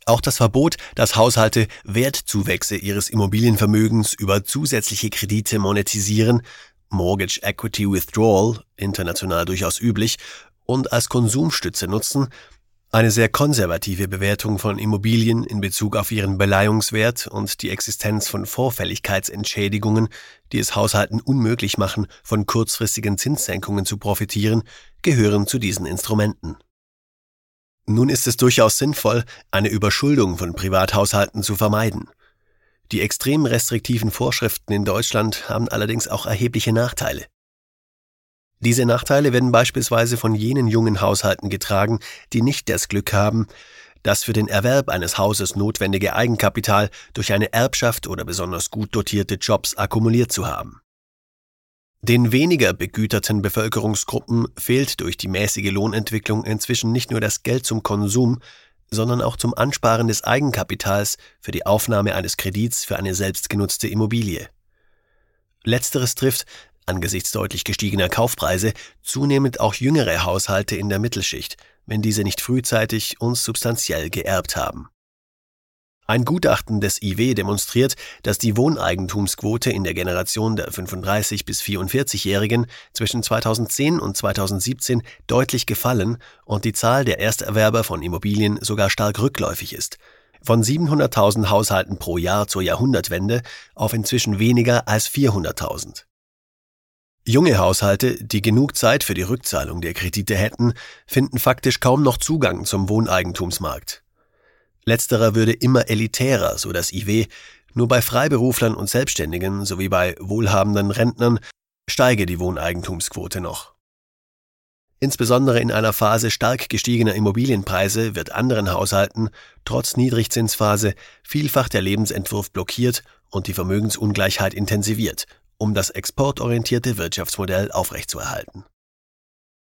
Auch das Verbot, dass Haushalte Wertzuwächse ihres Immobilienvermögens über zusätzliche Kredite monetisieren, Mortgage Equity Withdrawal, international durchaus üblich, und als Konsumstütze nutzen, eine sehr konservative Bewertung von Immobilien in Bezug auf ihren Beleihungswert und die Existenz von Vorfälligkeitsentschädigungen, die es Haushalten unmöglich machen, von kurzfristigen Zinssenkungen zu profitieren, gehören zu diesen Instrumenten. Nun ist es durchaus sinnvoll, eine Überschuldung von Privathaushalten zu vermeiden. Die extrem restriktiven Vorschriften in Deutschland haben allerdings auch erhebliche Nachteile. Diese Nachteile werden beispielsweise von jenen jungen Haushalten getragen, die nicht das Glück haben, das für den Erwerb eines Hauses notwendige Eigenkapital durch eine Erbschaft oder besonders gut dotierte Jobs akkumuliert zu haben. Den weniger begüterten Bevölkerungsgruppen fehlt durch die mäßige Lohnentwicklung inzwischen nicht nur das Geld zum Konsum, sondern auch zum Ansparen des Eigenkapitals für die Aufnahme eines Kredits für eine selbstgenutzte Immobilie. Letzteres trifft, angesichts deutlich gestiegener Kaufpreise, zunehmend auch jüngere Haushalte in der Mittelschicht, wenn diese nicht frühzeitig und substanziell geerbt haben. Ein Gutachten des IW demonstriert, dass die Wohneigentumsquote in der Generation der 35- bis 44-Jährigen zwischen 2010 und 2017 deutlich gefallen und die Zahl der Ersterwerber von Immobilien sogar stark rückläufig ist. Von 700.000 Haushalten pro Jahr zur Jahrhundertwende auf inzwischen weniger als 400.000. Junge Haushalte, die genug Zeit für die Rückzahlung der Kredite hätten, finden faktisch kaum noch Zugang zum Wohneigentumsmarkt. Letzterer würde immer elitärer, so das IW, nur bei Freiberuflern und Selbstständigen sowie bei wohlhabenden Rentnern steige die Wohneigentumsquote noch. Insbesondere in einer Phase stark gestiegener Immobilienpreise wird anderen Haushalten, trotz Niedrigzinsphase, vielfach der Lebensentwurf blockiert und die Vermögensungleichheit intensiviert, um das exportorientierte Wirtschaftsmodell aufrechtzuerhalten.